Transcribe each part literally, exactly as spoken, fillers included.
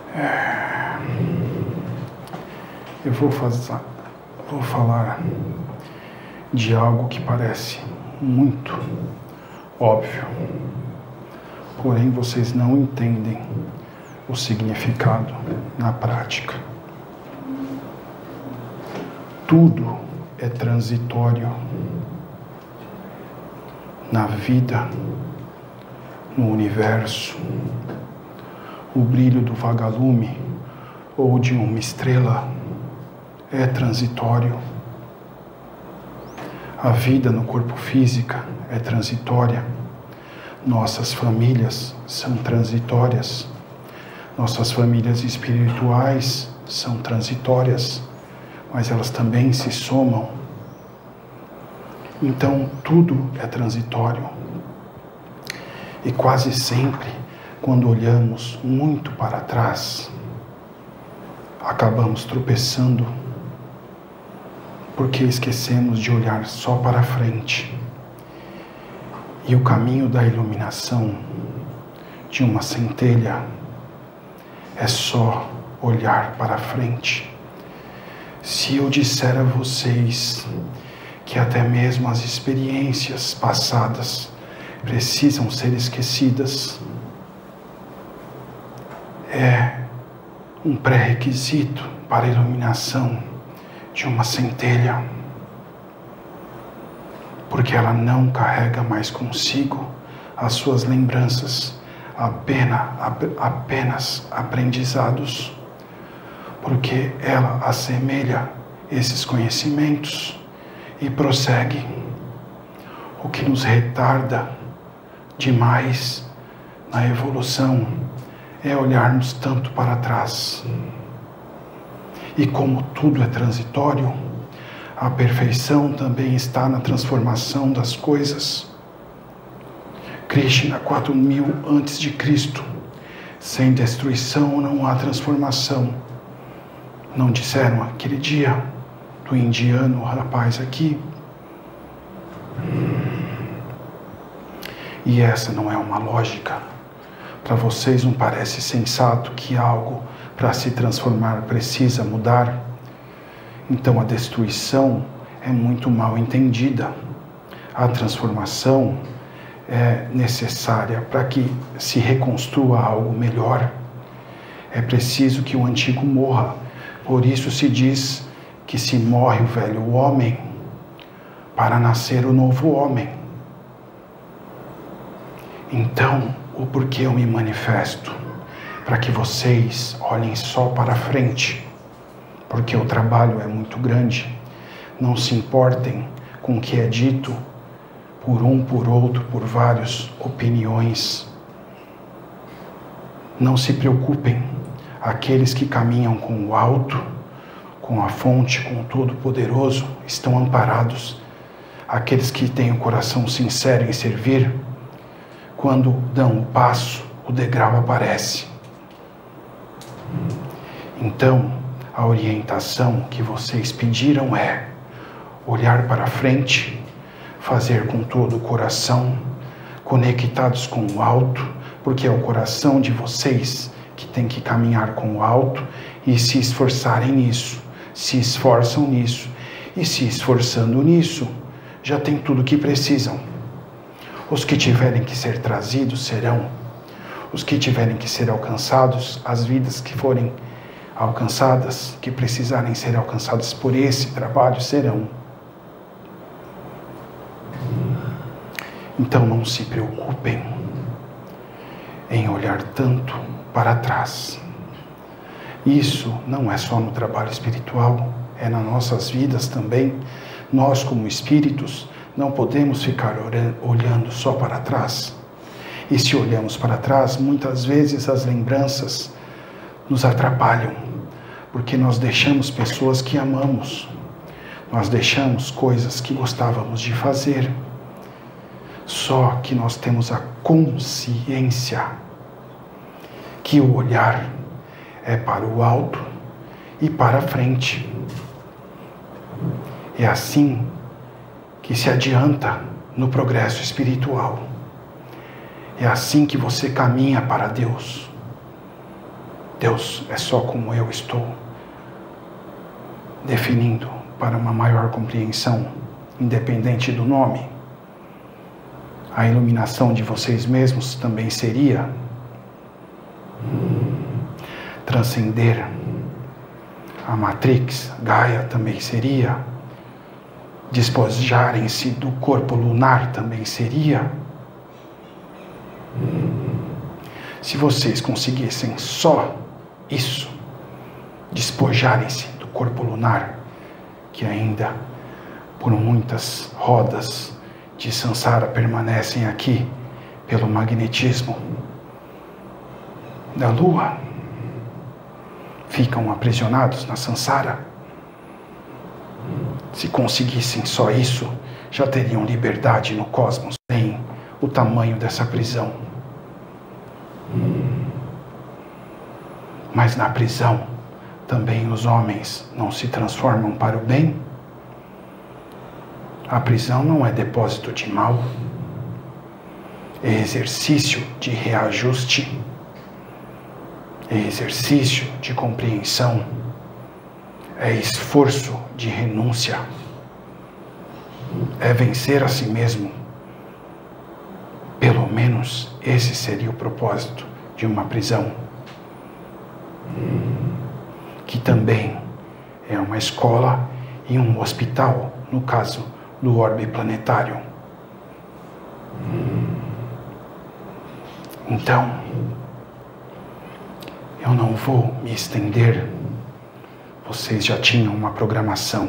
É... Eu vou, fazer, vou falar de algo que parece muito óbvio, porém vocês não entendem o significado na prática. Tudo é transitório na vida, no universo. O brilho do vagalume ou de uma estrela é transitório. A vida no corpo físico é transitória. Nossas famílias são transitórias. Nossas famílias espirituais são transitórias, mas elas também se somam. Então, tudo é transitório. E quase sempre, quando olhamos muito para trás, acabamos tropeçando, porque esquecemos de olhar só para frente. E o caminho da iluminação de uma centelha é só olhar para frente. Se eu disser a vocês que até mesmo as experiências passadas precisam ser esquecidas, é um pré-requisito para a iluminação de uma centelha, porque ela não carrega mais consigo as suas lembranças, apenas, apenas aprendizados, porque ela assemelha esses conhecimentos e prossegue. O que nos retarda demais na evolução é olharmos tanto para trás. E como tudo é transitório, a perfeição também está na transformação das coisas. Krishna, quatro mil antes de Cristo, sem destruição não há transformação. Não disseram aquele dia do indiano rapaz aqui? E essa não é uma lógica. Para vocês não parece sensato que algo para se transformar precisa mudar? Então a destruição é muito mal entendida. A transformação é necessária para que se reconstrua algo melhor. É preciso que o antigo morra. Por isso se diz que se morre o velho homem para nascer o novo homem. Então, o porquê eu me manifesto? Para que vocês olhem só para frente, porque o trabalho é muito grande. Não se importem com o que é dito por um, por outro, por várias opiniões. Não se preocupem. Aqueles que caminham com o alto, com a fonte, com o Todo-Poderoso, estão amparados. Aqueles que têm o coração sincero em servir, quando dão o passo, o degrau aparece. Então, a orientação que vocês pediram é olhar para frente, fazer com todo o coração, conectados com o alto, porque é o coração de vocês que tem que caminhar com o alto e se esforçarem nisso, se esforçam nisso, e se esforçando nisso, já tem tudo o que precisam. Os que tiverem que ser trazidos serão, os que tiverem que ser alcançados, as vidas que forem alcançadas, que precisarem ser alcançadas por esse trabalho, serão. Então não se preocupem em olhar tanto para trás. Isso não é só no trabalho espiritual, é nas nossas vidas também. Nós, como espíritos, não podemos ficar olhando só para trás. E se olhamos para trás, muitas vezes as lembranças nos atrapalham, porque nós deixamos pessoas que amamos, nós deixamos coisas que gostávamos de fazer. Só que nós temos a consciência que o olhar é para o alto e para a frente. É assim que se adianta no progresso espiritual. É assim que você caminha para Deus. Deus é só como eu estou definindo para uma maior compreensão, independente do nome. A iluminação de vocês mesmos também seria transcender a Matrix. Gaia também seria despojarem-se do corpo lunar, também seria. Se vocês conseguissem só isso, despojarem-se do corpo lunar, que ainda por muitas rodas de Sansara permanecem aqui pelo magnetismo da Lua, ficam aprisionados na Sansara. Se conseguissem só isso, já teriam liberdade no cosmos, nem o tamanho dessa prisão. Mas na prisão, também os homens não se transformam para o bem? A prisão não é depósito de mal, é exercício de reajuste, é exercício de compreensão, é esforço de renúncia, é vencer a si mesmo. Pelo menos esse seria o propósito de uma prisão, que também é uma escola e um hospital, no caso do orbe planetário. Então, eu não vou me estender. Vocês já tinham uma programação.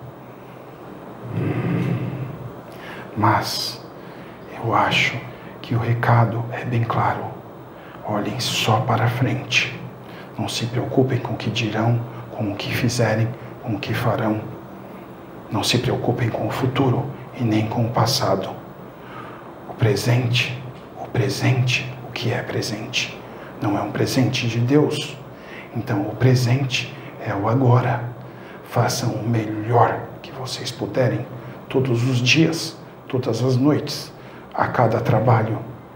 Mas eu acho que o recado é bem claro. Olhem só para frente. Não se preocupem com o que dirão, com o que fizerem, com o que farão. Não se preocupem com o futuro e nem com o passado. O presente, o presente, o que é presente? Não é um presente de Deus. Então o presente é o agora. Façam o melhor que vocês puderem, todos os dias, todas as noites, a cada trabalho,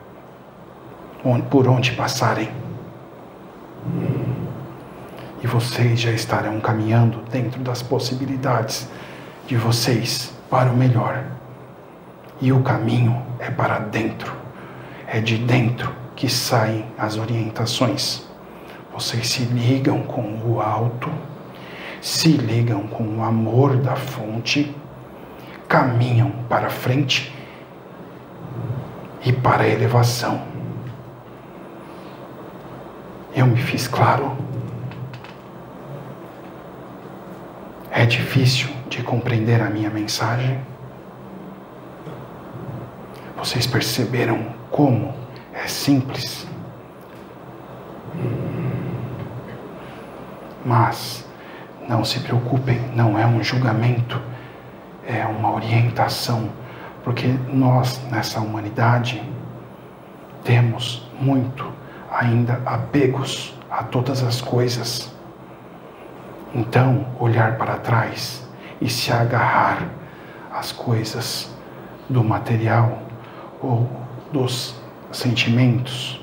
por onde passarem. E vocês já estarão caminhando dentro das possibilidades de vocês para o melhor. E o caminho é para dentro. É de dentro que saem as orientações. Vocês se ligam com o alto, se ligam com o amor da fonte, caminham para frente e para a elevação. Eu me fiz claro? É difícil de compreender a minha mensagem? Vocês perceberam como é simples? Mas não se preocupem, não é um julgamento, é uma orientação, porque nós, nessa humanidade, temos muito ainda apegos a todas as coisas. Então, olhar para trás e se agarrar às coisas do material ou dos sentimentos,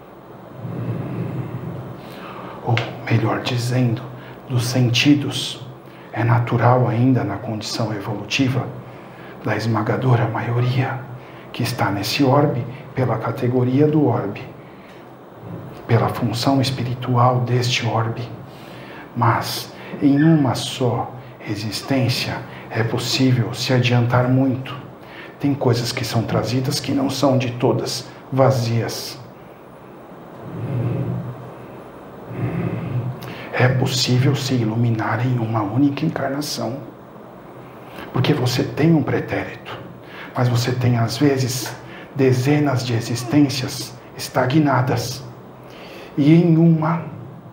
ou melhor dizendo, dos sentidos, é natural ainda na condição evolutiva da esmagadora maioria que está nesse orbe, pela categoria do orbe, pela função espiritual deste orbe. Mas em uma só existência é possível se adiantar muito. Tem coisas que são trazidas que não são de todas vazias. É possível se iluminar em uma única encarnação. Porque você tem um pretérito, mas você tem às vezes dezenas de existências estagnadas. E em uma,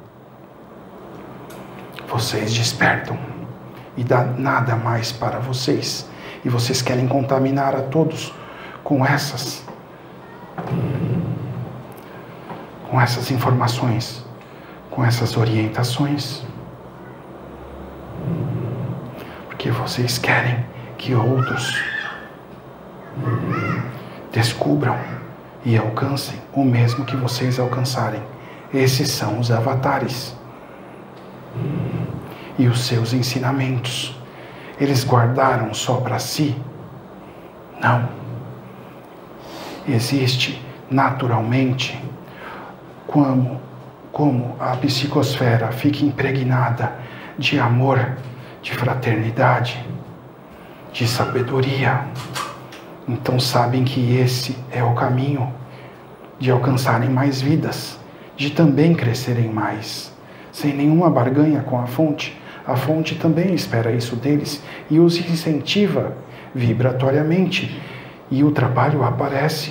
vocês despertam e dá nada mais para vocês. E vocês querem contaminar a todos com essas, com essas informações, com essas orientações. Porque vocês querem que outros descubram e alcancem o mesmo que vocês alcançarem. Esses são os avatares. E os seus ensinamentos, eles guardaram só para si? Não. Existe naturalmente, como, como a psicosfera fica impregnada de amor, de fraternidade, de sabedoria. Então sabem que esse é o caminho de alcançarem mais vidas, de também crescerem mais, sem nenhuma barganha com a fonte. A fonte também espera isso deles e os incentiva vibratoriamente, e o trabalho aparece.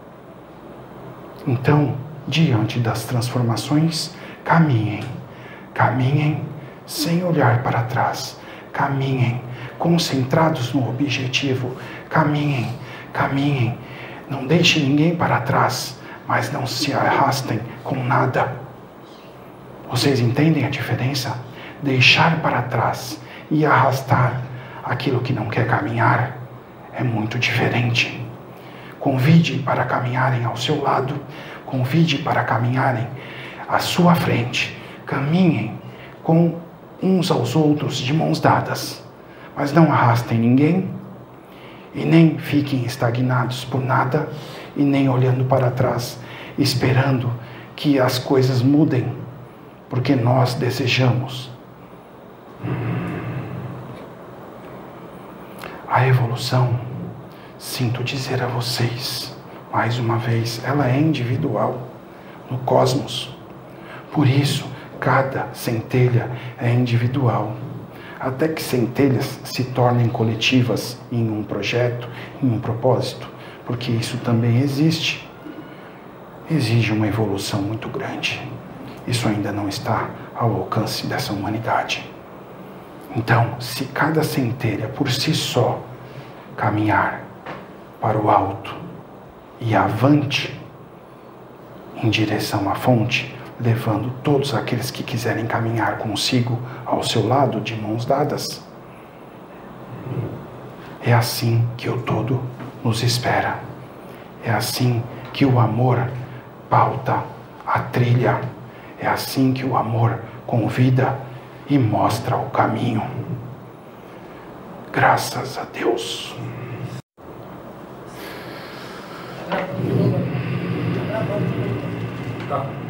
Então, diante das transformações, caminhem, caminhem sem olhar para trás, caminhem concentrados no objetivo, caminhem, caminhem, não deixem ninguém para trás, mas não se arrastem com nada. Vocês entendem a diferença? Deixar para trás e arrastar aquilo que não quer caminhar é muito diferente. Convide para caminharem ao seu lado, convide para caminharem à sua frente. Caminhem com uns aos outros de mãos dadas, mas não arrastem ninguém e nem fiquem estagnados por nada e nem olhando para trás, esperando que as coisas mudem, porque nós desejamos. A evolução, sinto dizer a vocês, mais uma vez, ela é individual no cosmos. Por isso, cada centelha é individual. Até que centelhas se tornem coletivas em um projeto, em um propósito, porque isso também existe. Exige uma evolução muito grande. Isso ainda não está ao alcance dessa humanidade. Então, se cada centelha por si só caminhar para o alto e avante em direção à fonte, levando todos aqueles que quiserem caminhar consigo ao seu lado de mãos dadas, é assim que o todo nos espera. É assim que o amor pauta a trilha. É assim que o amor convida e mostra o caminho. Graças a Deus. Tá.